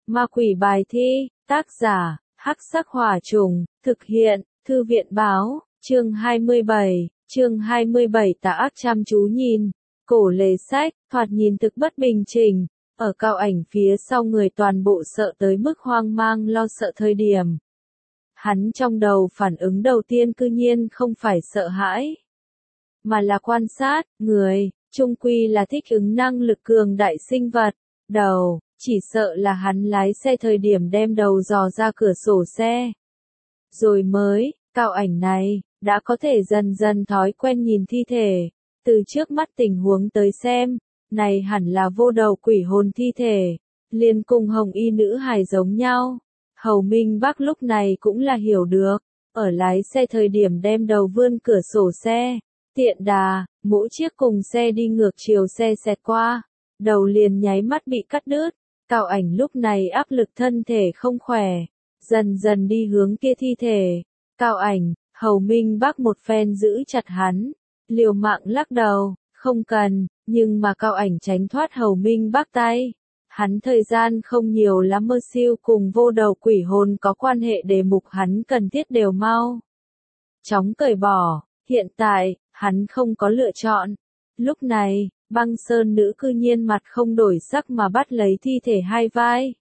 Ma quỷ bài thi, tác giả, Hắc Sắc Hỏa Trùng, thực hiện, Thư viện báo, chương 27, tà ác chăm chú nhìn, cổ lề sách, thoạt nhìn thực bất bình trình, ở Cao Ảnh phía sau người toàn bộ sợ tới mức hoang mang lo sợ thời điểm. Hắn trong đầu phản ứng đầu tiên cư nhiên không phải sợ hãi, mà là quan sát, người, chung quy là thích ứng năng lực cường đại sinh vật, đầu, chỉ sợ là hắn lái xe thời điểm đem đầu dò ra cửa sổ xe. Rồi mới, Cao Ảnh này, đã có thể dần dần thói quen nhìn thi thể, từ trước mắt tình huống tới xem, này hẳn là vô đầu quỷ hồn thi thể, liền cùng hồng y nữ hài giống nhau. Hầu Minh Bắc lúc này cũng là hiểu được, ở lái xe thời điểm đem đầu vươn cửa sổ xe, tiện đà, mỗi chiếc cùng xe đi ngược chiều xe xẹt qua, đầu liền nháy mắt bị cắt đứt. Cao Ảnh lúc này áp lực thân thể không khỏe, dần dần đi hướng kia thi thể. Cao Ảnh, Hầu Minh Bắc một phen giữ chặt hắn, liều mạng lắc đầu, không cần, nhưng mà Cao Ảnh tránh thoát Hầu Minh Bắc tay. Hắn thời gian không nhiều lắm, mơ siêu cùng vô đầu quỷ hồn có quan hệ đề mục hắn cần thiết đều mau chóng cởi bỏ, hiện tại, hắn không có lựa chọn. Lúc này, Băng Sơn nữ cư nhiên mặt không đổi sắc mà bắt lấy thi thể hai vai,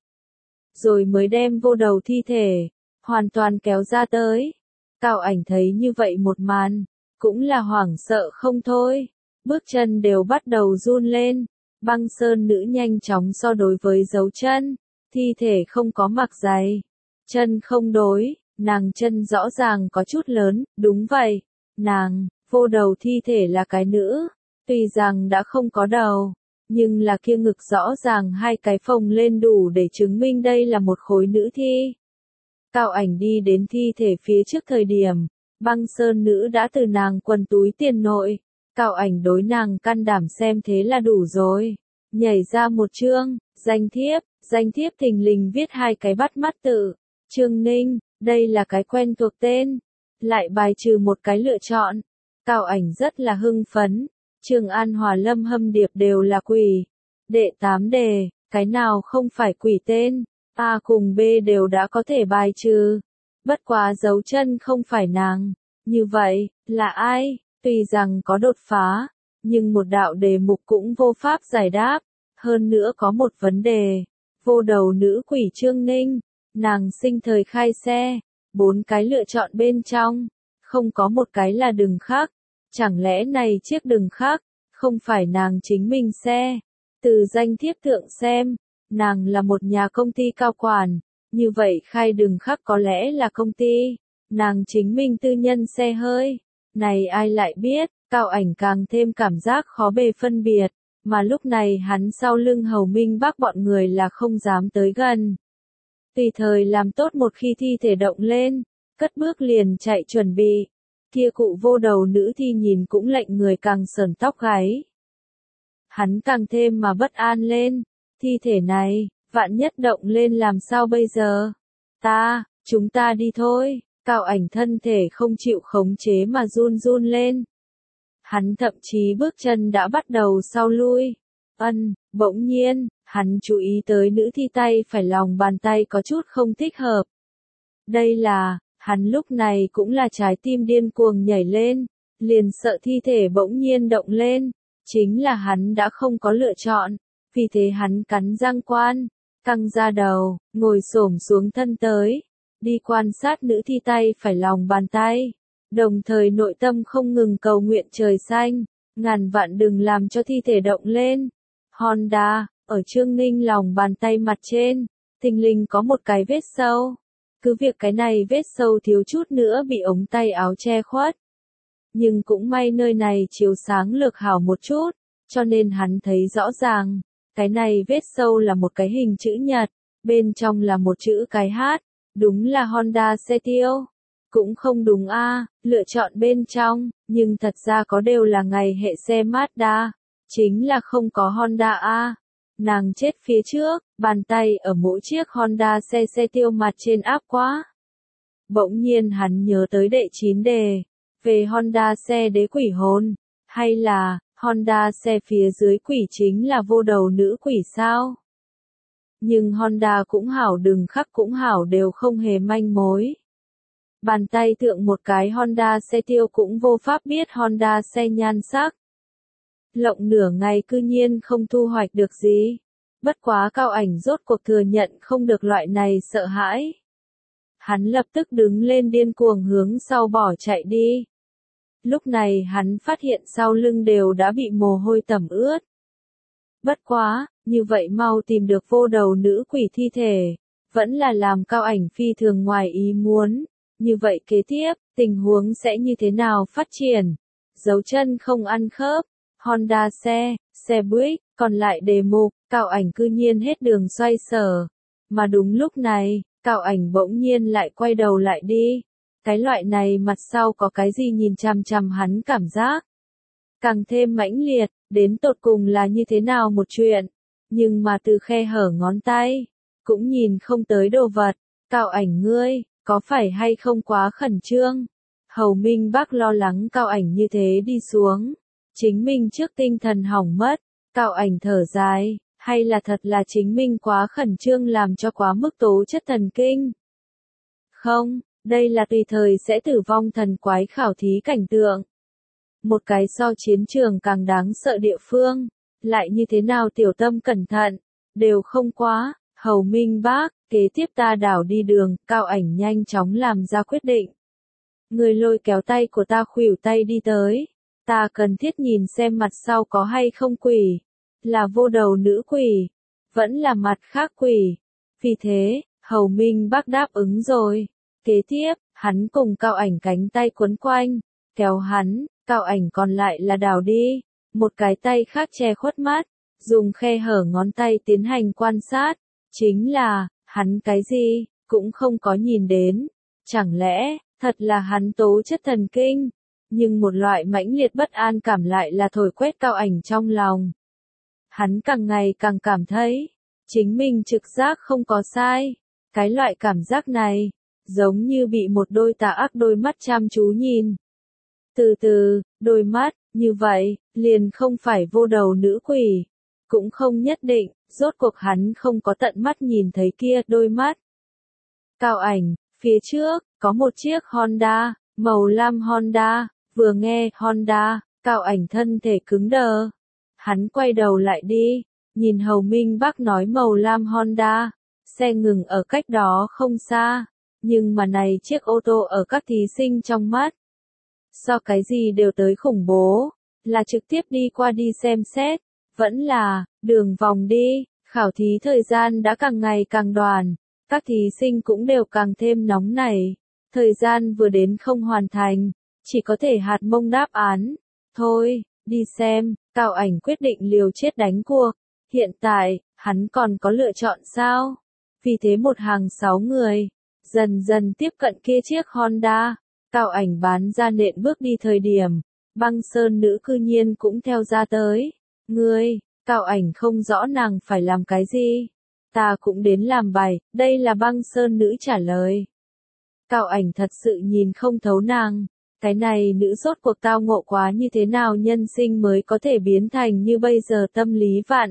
rồi mới đem vô đầu thi thể hoàn toàn kéo ra tới. Cao Ảnh thấy như vậy một màn, cũng là hoảng sợ không thôi, bước chân đều bắt đầu run lên. Băng Sơn nữ nhanh chóng so đối với dấu chân, thi thể không có mặc giày, chân không đối, nàng chân rõ ràng có chút lớn, đúng vậy, nàng, vô đầu thi thể là cái nữ, tuy rằng đã không có đầu, nhưng là kia ngực rõ ràng hai cái phồng lên đủ để chứng minh đây là một khối nữ thi. Cao Ảnh đi đến thi thể phía trước thời điểm, Băng Sơn nữ đã từ nàng quần túi tiền nội. Cao Ảnh đối nàng can đảm xem thế là đủ rồi, nhảy ra một chương, danh thiếp thình lình viết hai cái bắt mắt tự, Trương Ninh, đây là cái quen thuộc tên, lại bài trừ một cái lựa chọn. Cao Ảnh rất là hưng phấn, Trường An Hòa Lâm Hâm Điệp đều là quỷ, đệ 8 đề, cái nào không phải quỷ tên, A cùng B đều đã có thể bài trừ, bất quá dấu chân không phải nàng, như vậy, là ai? Tuy rằng có đột phá, nhưng một đạo đề mục cũng vô pháp giải đáp. Hơn nữa có một vấn đề, vô đầu nữ quỷ Trương Ninh, nàng sinh thời khai xe, 4 cái lựa chọn bên trong, không có một cái là đừng khác. Chẳng lẽ này chiếc đừng khác, không phải nàng chính mình xe? Từ danh thiếp thượng xem, nàng là một nhà công ty cao quản, như vậy khai đừng khác có lẽ là công ty, nàng chính mình tư nhân xe hơi. Này ai lại biết, Cao Ảnh càng thêm cảm giác khó bề phân biệt, mà lúc này hắn sau lưng Hầu Minh Bắc bọn người là không dám tới gần. Tùy thời làm tốt một khi thi thể động lên, cất bước liền chạy chuẩn bị. Kia cụ vô đầu nữ thi nhìn cũng lệnh người càng sởn tóc gáy. Hắn càng thêm mà bất an lên, thi thể này, vạn nhất động lên làm sao bây giờ? Chúng ta đi thôi. Cao Ảnh thân thể không chịu khống chế mà run run lên. Hắn thậm chí bước chân đã bắt đầu sau lui. Bỗng nhiên, hắn chú ý tới nữ thi tay phải lòng bàn tay có chút không thích hợp. Đây là, hắn lúc này cũng là trái tim điên cuồng nhảy lên, liền sợ thi thể bỗng nhiên động lên. Chính là hắn đã không có lựa chọn, vì thế hắn cắn răng căng ra đầu, ngồi xổm xuống thân tới. Đi quan sát nữ thi tay phải lòng bàn tay, đồng thời nội tâm không ngừng cầu nguyện trời xanh, ngàn vạn đừng làm cho thi thể động lên. Honda, ở Trương Ninh lòng bàn tay mặt trên, thình lình có một cái vết sâu. Cứ việc cái này vết sâu thiếu chút nữa bị ống tay áo che khuất. Nhưng cũng may nơi này chiếu sáng lược hảo một chút, cho nên hắn thấy rõ ràng, cái này vết sâu là một cái hình chữ nhật, bên trong là một chữ cái H. Đúng là Honda xe tiêu. Cũng không đúng a, lựa chọn bên trong, nhưng thật ra có đều là ngày hệ xe Mazda, chính là không có Honda a. Nàng chết phía trước, bàn tay ở mỗi chiếc Honda xe tiêu mặt trên áp quá. Bỗng nhiên hắn nhớ tới đệ 9 đề, về Honda xe đế quỷ hồn, hay là, Honda xe phía dưới quỷ chính là vô đầu nữ quỷ sao? Nhưng Honda cũng hảo đừng khắc cũng hảo đều không hề manh mối. Bàn tay thượng một cái Honda xe tiêu cũng vô pháp biết Honda xe nhan sắc. Lộng nửa ngày cư nhiên không thu hoạch được gì. Bất quá Cao Ảnh rốt cuộc thừa nhận không được loại này sợ hãi. Hắn lập tức đứng lên điên cuồng hướng sau bỏ chạy đi. Lúc này hắn phát hiện sau lưng đều đã bị mồ hôi tẩm ướt. Bất quá, như vậy mau tìm được vô đầu nữ quỷ thi thể, vẫn là làm Cao Ảnh phi thường ngoài ý muốn. Như vậy kế tiếp, tình huống sẽ như thế nào phát triển? Dấu chân không ăn khớp, Honda xe buýt, còn lại đề mục, Cao Ảnh cư nhiên hết đường xoay sở. Mà đúng lúc này, Cao Ảnh bỗng nhiên lại quay đầu lại đi. Cái loại này mặt sau có cái gì nhìn chằm chằm hắn cảm giác. Càng thêm mãnh liệt, đến tột cùng là như thế nào một chuyện. Nhưng mà từ khe hở ngón tay, cũng nhìn không tới đồ vật. Cao Ảnh ngươi, có phải hay không quá khẩn trương? Hầu Minh Bác lo lắng Cao Ảnh như thế đi xuống. Chính mình trước tinh thần hỏng mất. Cao Ảnh thở dài, hay là thật là chính mình quá khẩn trương làm cho quá mức tố chất thần kinh? Không, đây là tùy thời sẽ tử vong thần quái khảo thí cảnh tượng. Một cái so chiến trường càng đáng sợ địa phương, lại như thế nào tiểu tâm cẩn thận, đều không quá. Hầu Minh Bác, kế tiếp ta đảo đi đường, Cao Ảnh nhanh chóng làm ra quyết định. Người lôi kéo tay của ta khuỷu tay đi tới. Ta cần thiết nhìn xem mặt sau có hay không quỷ. Là vô đầu nữ quỷ. Vẫn là mặt khác quỷ. Vì thế, Hầu Minh Bác đáp ứng rồi. Kế tiếp, hắn cùng Cao Ảnh cánh tay quấn quanh. Kéo hắn, Cao Ảnh còn lại là đảo đi. Một cái tay khác che khuất mắt. Dùng khe hở ngón tay tiến hành quan sát. Chính là, hắn cái gì, cũng không có nhìn đến. Chẳng lẽ, thật là hắn tố chất thần kinh? Nhưng một loại mãnh liệt bất an cảm lại là thổi quét Cao Ảnh trong lòng. Hắn càng ngày càng cảm thấy, chính mình trực giác không có sai. Cái loại cảm giác này, giống như bị một đôi tà ác đôi mắt chăm chú nhìn. Từ từ, đôi mắt, như vậy, liền không phải vô đầu nữ quỷ. Cũng không nhất định, rốt cuộc hắn không có tận mắt nhìn thấy kia đôi mắt. Cao Ảnh, phía trước, có một chiếc Honda, màu lam Honda, vừa nghe Honda, Cao Ảnh thân thể cứng đờ. Hắn quay đầu lại đi, nhìn Hầu Minh Bác nói màu lam Honda, xe ngừng ở cách đó không xa, nhưng mà này chiếc ô tô ở các thí sinh trong mắt. So cái gì đều tới khủng bố, là trực tiếp đi qua đi xem xét, vẫn là, đường vòng đi, khảo thí thời gian đã càng ngày càng đoàn, các thí sinh cũng đều càng thêm nóng nảy, thời gian vừa đến không hoàn thành, chỉ có thể hạt mông đáp án, thôi, đi xem, Cao Ảnh quyết định liều chết đánh cuộc, hiện tại, hắn còn có lựa chọn sao? Vì thế một hàng 6 người, dần dần tiếp cận kia chiếc Honda, Cao Ảnh bán ra nện bước đi thời điểm, Băng Sơn nữ cư nhiên cũng theo ra tới, ngươi, Cao Ảnh không rõ nàng phải làm cái gì, ta cũng đến làm bài, đây là Băng Sơn nữ trả lời. Cao Ảnh thật sự nhìn không thấu nàng, cái này nữ rốt cuộc tao ngộ quá như thế nào nhân sinh mới có thể biến thành như bây giờ tâm lý vạn.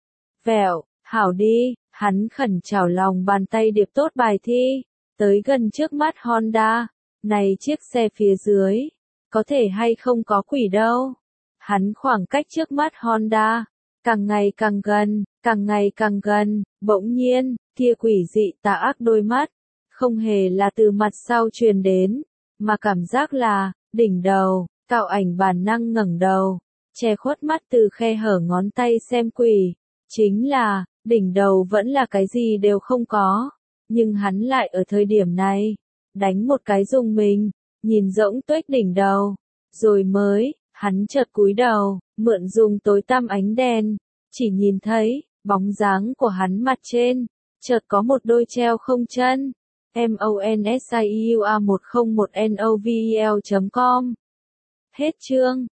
Vẹo, hảo đi, hắn khẩn trảo lòng bàn tay điệp tốt bài thi, tới gần trước mắt Honda, này chiếc xe phía dưới, có thể hay không có quỷ đâu. Hắn khoảng cách trước mắt Honda, càng ngày càng gần, càng ngày càng gần, bỗng nhiên, kia quỷ dị tà ác đôi mắt, không hề là từ mặt sau truyền đến, mà cảm giác là, đỉnh đầu, Cao Ảnh bản năng ngẩng đầu, che khuất mắt từ khe hở ngón tay xem quỷ, chính là, đỉnh đầu vẫn là cái gì đều không có, nhưng hắn lại ở thời điểm này, đánh một cái rùng mình, nhìn rỗng tuếch đỉnh đầu, rồi mới, hắn chợt cúi đầu, mượn dùng tối tăm ánh đèn, chỉ nhìn thấy, bóng dáng của hắn mặt trên, chợt có một đôi treo không chân. MONSIUA101NOVEL.com. Hết chương.